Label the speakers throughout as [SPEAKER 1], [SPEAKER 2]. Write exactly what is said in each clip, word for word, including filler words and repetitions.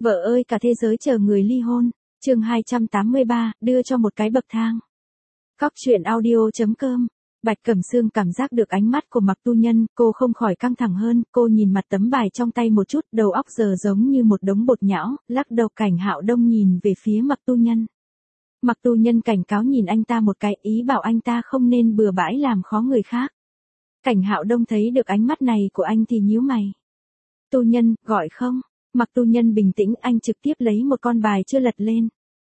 [SPEAKER 1] Vợ ơi cả thế giới chờ người ly hôn, chương hai trăm tám mươi ba, đưa cho một cái bậc thang. Cóc truyện audio.com. Bạch Cẩm Sương cảm giác được ánh mắt của Mạc Tu Nhân, cô không khỏi căng thẳng hơn, cô nhìn mặt tấm bài trong tay một chút, đầu óc giờ giống như một đống bột nhão, lắc đầu. Cảnh Hạo Đông nhìn về phía Mạc Tu Nhân. Mạc Tu Nhân cảnh cáo nhìn anh ta một cái, ý bảo anh ta không nên bừa bãi làm khó người khác. Cảnh Hạo Đông thấy được ánh mắt này của anh thì nhíu mày. Tu Nhân, gọi không? Mạc Tu Nhân bình tĩnh, anh trực tiếp lấy một con bài chưa lật lên.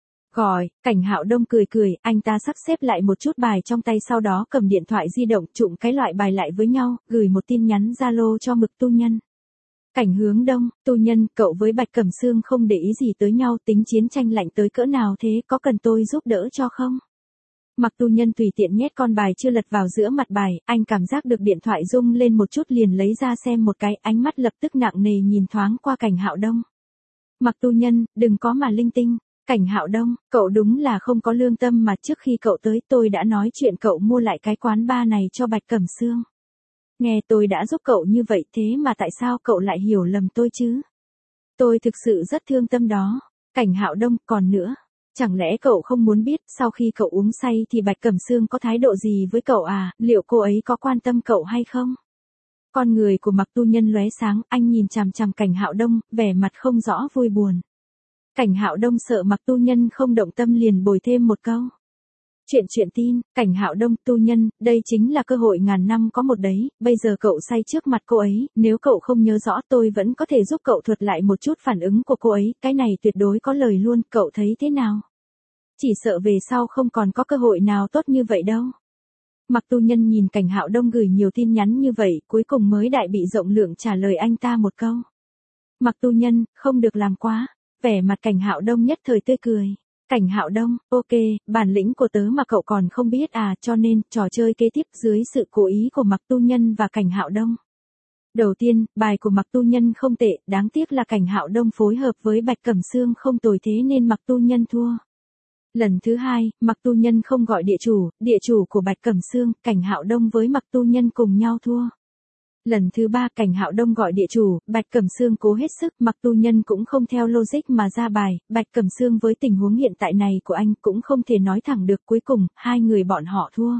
[SPEAKER 1] Gọi. Cảnh Hạo Đông cười cười, anh ta sắp xếp lại một chút bài trong tay, sau đó cầm điện thoại di động trụm cái loại bài lại với nhau, gửi một tin nhắn Zalo cho Mạc Tu Nhân. Cảnh Hướng Đông, Tu Nhân, cậu với Bạch Cẩm Sương không để ý gì tới nhau, tính chiến tranh lạnh tới cỡ nào thế, có cần tôi giúp đỡ cho không? Mạc Tu Nhân tùy tiện nhét con bài chưa lật vào giữa mặt bài, anh cảm giác được điện thoại rung lên một chút liền lấy ra xem một cái, ánh mắt lập tức nặng nề nhìn thoáng qua Cảnh Hạo Đông. Mạc Tu Nhân, đừng có mà linh tinh. Cảnh Hạo Đông, cậu đúng là không có lương tâm mà, trước khi cậu tới tôi đã nói chuyện cậu mua lại cái quán bar này cho Bạch Cẩm Sương. Nghe tôi đã giúp cậu như vậy thế mà tại sao cậu lại hiểu lầm tôi chứ? Tôi thực sự rất thương tâm đó. Cảnh Hạo Đông, còn nữa. Chẳng lẽ cậu không muốn biết sau khi cậu uống say thì Bạch Cẩm Sương có thái độ gì với cậu à, liệu cô ấy có quan tâm cậu hay không? Con người của Mạc Tu Nhân lóe sáng, anh nhìn chằm chằm Cảnh Hạo Đông, vẻ mặt không rõ vui buồn. Cảnh Hạo Đông sợ Mạc Tu Nhân không động tâm liền bồi thêm một câu. Chuyện chuyện tin, Cảnh Hạo Đông, Tu Nhân, đây chính là cơ hội ngàn năm có một đấy, bây giờ cậu say trước mặt cô ấy, nếu cậu không nhớ rõ tôi vẫn có thể giúp cậu thuật lại một chút phản ứng của cô ấy, cái này tuyệt đối có lời luôn, cậu thấy thế nào? Chỉ sợ về sau không còn có cơ hội nào tốt như vậy đâu. Mạc Tu Nhân nhìn Cảnh Hạo Đông gửi nhiều tin nhắn như vậy, cuối cùng mới đại bị rộng lượng trả lời anh ta một câu. Mạc Tu Nhân, không được làm quá. Vẻ mặt Cảnh Hạo Đông nhất thời tươi cười. Cảnh Hạo Đông, ok, bản lĩnh của tớ mà cậu còn không biết à, cho nên, trò chơi kế tiếp dưới sự cố ý của Mạc Tu Nhân và Cảnh Hạo Đông. Đầu tiên, bài của Mạc Tu Nhân không tệ, đáng tiếc là Cảnh Hạo Đông phối hợp với Bạch Cẩm Sương không tồi thế nên Mạc Tu Nhân thua. Lần thứ hai, Mạc Tu Nhân không gọi địa chủ, địa chủ của Bạch Cẩm Sương, Cảnh Hạo Đông với Mạc Tu Nhân cùng nhau thua. Lần thứ ba, Cảnh Hạo Đông gọi địa chủ, Bạch Cẩm Sương cố hết sức, Mạc Tu Nhân cũng không theo logic mà ra bài, Bạch Cẩm Sương với tình huống hiện tại này của anh cũng không thể nói thẳng được, cuối cùng, hai người bọn họ thua.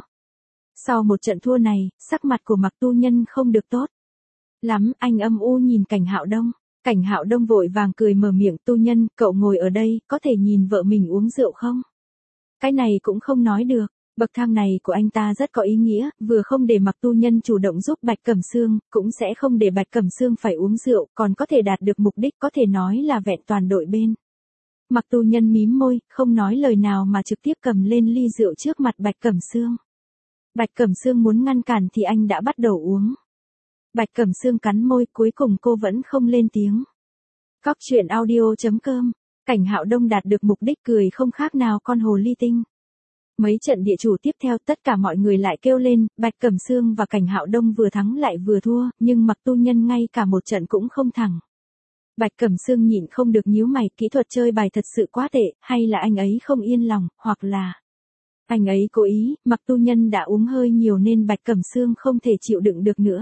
[SPEAKER 1] Sau một trận thua này, sắc mặt của Mạc Tu Nhân không được tốt lắm, anh âm u nhìn Cảnh Hạo Đông. Cảnh Hạo Đông vội vàng cười mở miệng, Tu Nhân, cậu ngồi ở đây, có thể nhìn vợ mình uống rượu không? Cái này cũng không nói được. Bậc thang này của anh ta rất có ý nghĩa, vừa không để Mạc Tu Nhân chủ động giúp Bạch Cẩm Sương, cũng sẽ không để Bạch Cẩm Sương phải uống rượu, còn có thể đạt được mục đích, có thể nói là vẹn toàn đội bên. Mạc Tu Nhân mím môi, không nói lời nào mà trực tiếp cầm lên ly rượu trước mặt Bạch Cẩm Sương. Bạch Cẩm Sương muốn ngăn cản thì anh đã bắt đầu uống. Bạch Cẩm Sương cắn môi, cuối cùng cô vẫn không lên tiếng. Cóc truyện audio.com. Cảnh Hạo Đông đạt được mục đích, cười không khác nào con hồ ly tinh. Mấy trận địa chủ tiếp theo tất cả mọi người lại kêu lên, Bạch Cẩm Sương và Cảnh Hạo Đông vừa thắng lại vừa thua, nhưng Mạc Tu Nhân ngay cả một trận cũng không thắng. Bạch Cẩm Sương nhịn không được nhíu mày, kỹ thuật chơi bài thật sự quá tệ, hay là anh ấy không yên lòng, hoặc là anh ấy cố ý, Mạc Tu Nhân đã uống hơi nhiều nên Bạch Cẩm Sương không thể chịu đựng được nữa.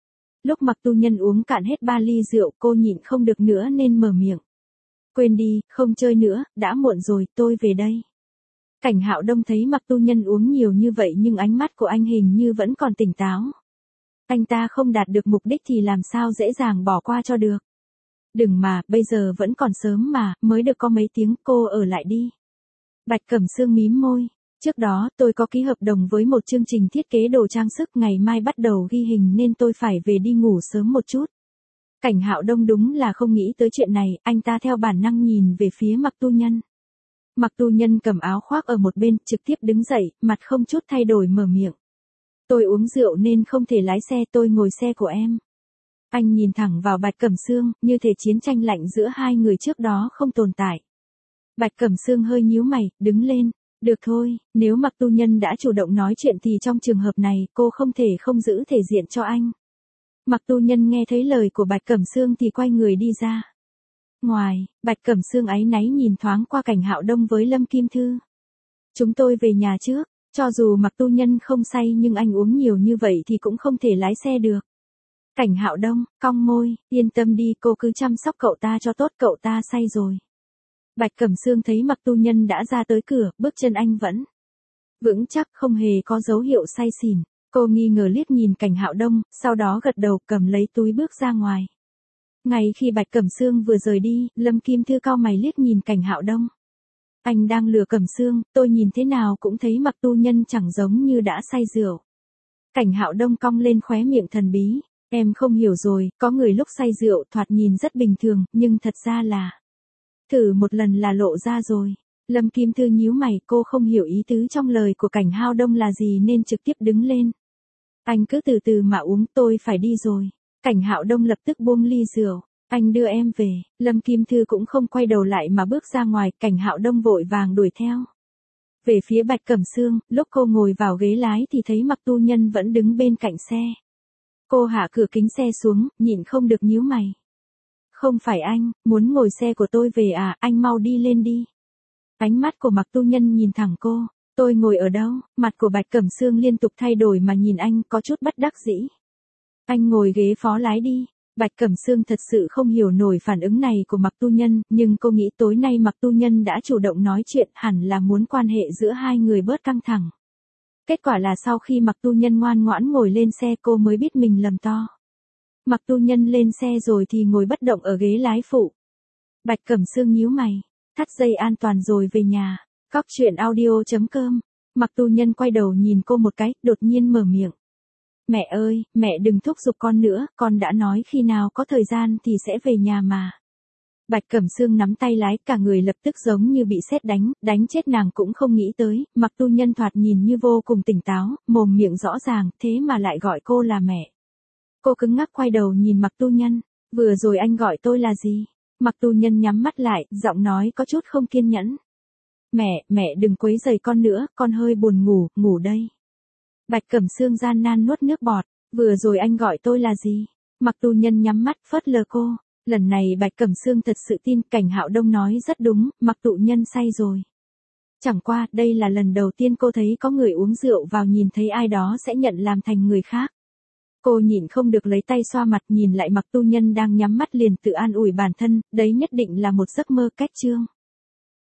[SPEAKER 1] Lúc Mạc Tu Nhân uống cạn hết ba ly rượu, cô nhịn không được nữa nên mở miệng. Quên đi, không chơi nữa, đã muộn rồi, tôi về đây. Cảnh Hạo Đông thấy Mạc Tu Nhân uống nhiều như vậy nhưng ánh mắt của anh hình như vẫn còn tỉnh táo. Anh ta không đạt được mục đích thì làm sao dễ dàng bỏ qua cho được. Đừng mà, bây giờ vẫn còn sớm mà, mới được có mấy tiếng, cô ở lại đi. Bạch Cẩm Sương mím môi. Trước đó tôi có ký hợp đồng với một chương trình thiết kế đồ trang sức, ngày mai bắt đầu ghi hình nên tôi phải về đi ngủ sớm một chút. Cảnh Hạo Đông đúng là không nghĩ tới chuyện này, anh ta theo bản năng nhìn về phía Mạc Tu Nhân. Mạc Tu Nhân cầm áo khoác ở một bên, trực tiếp đứng dậy, mặt không chút thay đổi mở miệng. Tôi uống rượu nên không thể lái xe, tôi ngồi xe của em. Anh nhìn thẳng vào Bạch Cẩm Sương, như thể chiến tranh lạnh giữa hai người trước đó không tồn tại. Bạch Cẩm Sương hơi nhíu mày, đứng lên. Được thôi, nếu Mạc Tu Nhân đã chủ động nói chuyện thì trong trường hợp này, cô không thể không giữ thể diện cho anh. Mạc Tu Nhân nghe thấy lời của Bạch Cẩm Sương thì quay người đi ra. Ngoài, Bạch Cẩm Sương áy náy nhìn thoáng qua Cảnh Hạo Đông với Lâm Kim Thư. Chúng tôi về nhà trước, cho dù Mạc Tu Nhân không say nhưng anh uống nhiều như vậy thì cũng không thể lái xe được. Cảnh Hạo Đông, cong môi, yên tâm đi, cô cứ chăm sóc cậu ta cho tốt, cậu ta say rồi. Bạch Cẩm Sương thấy Mặc Tu Nhân đã ra tới cửa, bước chân anh vẫn vững chắc, không hề có dấu hiệu say xỉn. Cô nghi ngờ liếc nhìn Cảnh Hạo Đông, sau đó gật đầu cầm lấy túi bước ra ngoài. Ngay khi Bạch Cẩm Sương vừa rời đi, Lâm Kim Thư cau mày liếc nhìn Cảnh Hạo Đông. Anh đang lừa Cẩm Sương, tôi nhìn thế nào cũng thấy Mặc Tu Nhân chẳng giống như đã say rượu. Cảnh Hạo Đông cong lên khóe miệng thần bí. Em không hiểu rồi, có người lúc say rượu thoạt nhìn rất bình thường, nhưng thật ra là... Thử một lần là lộ ra rồi. Lâm Kim Thư nhíu mày, cô không hiểu ý tứ trong lời của Cảnh Hạo Đông là gì nên trực tiếp đứng lên. Anh cứ từ từ mà uống, tôi phải đi rồi. Cảnh Hạo Đông lập tức buông ly rượu. Anh đưa em về. Lâm Kim Thư cũng không quay đầu lại mà bước ra ngoài, Cảnh Hạo Đông vội vàng đuổi theo. Về phía Bạch Cẩm Sương, lúc cô ngồi vào ghế lái thì thấy Mặc Tu Nhân vẫn đứng bên cạnh xe. Cô hạ cửa kính xe xuống, nhịn không được nhíu mày. Không phải anh, muốn ngồi xe của tôi về à, anh mau đi lên đi. Ánh mắt của Mặc Tu Nhân nhìn thẳng cô. Tôi ngồi ở đâu? Mặt của Bạch Cẩm Sương liên tục thay đổi mà nhìn anh, có chút bất đắc dĩ. Anh ngồi ghế phó lái đi. Bạch Cẩm Sương thật sự không hiểu nổi phản ứng này của Mặc Tu Nhân, nhưng cô nghĩ tối nay Mặc Tu Nhân đã chủ động nói chuyện, hẳn là muốn quan hệ giữa hai người bớt căng thẳng. Kết quả là sau khi Mặc Tu Nhân ngoan ngoãn ngồi lên xe cô mới biết mình lầm to. Mặc Tu Nhân lên xe rồi thì ngồi bất động ở ghế lái phụ. Bạch Cẩm Sương nhíu mày, thắt dây an toàn rồi về nhà. Cóc truyện audio chấm com. Mặc Tu Nhân quay đầu nhìn cô một cái, đột nhiên mở miệng. Mẹ ơi, mẹ đừng thúc giục con nữa, con đã nói khi nào có thời gian thì sẽ về nhà mà. Bạch Cẩm Sương nắm tay lái, cả người lập tức giống như bị sét đánh, đánh chết nàng cũng không nghĩ tới, Mặc Tu Nhân thoạt nhìn như vô cùng tỉnh táo, mồm miệng rõ ràng, thế mà lại gọi cô là mẹ. Cô cứng ngắc quay đầu nhìn Mặc Tu Nhân, vừa rồi anh gọi tôi là gì? Mặc Tu Nhân nhắm mắt lại, giọng nói có chút không kiên nhẫn. Mẹ, mẹ đừng quấy rầy con nữa, con hơi buồn ngủ, ngủ đây. Bạch Cẩm Sương gian nan nuốt nước bọt, vừa rồi anh gọi tôi là gì? Mặc Tu Nhân nhắm mắt phớt lờ cô, lần này Bạch Cẩm Sương thật sự tin Cảnh Hạo Đông nói rất đúng, Mặc Tu Nhân say rồi. Chẳng qua, đây là lần đầu tiên cô thấy có người uống rượu vào nhìn thấy ai đó sẽ nhận làm thành người khác. Cô nhịn không được lấy tay xoa mặt nhìn lại Mặc Tu Nhân đang nhắm mắt liền tự an ủi bản thân, đấy nhất định là một giấc mơ. Kết chương.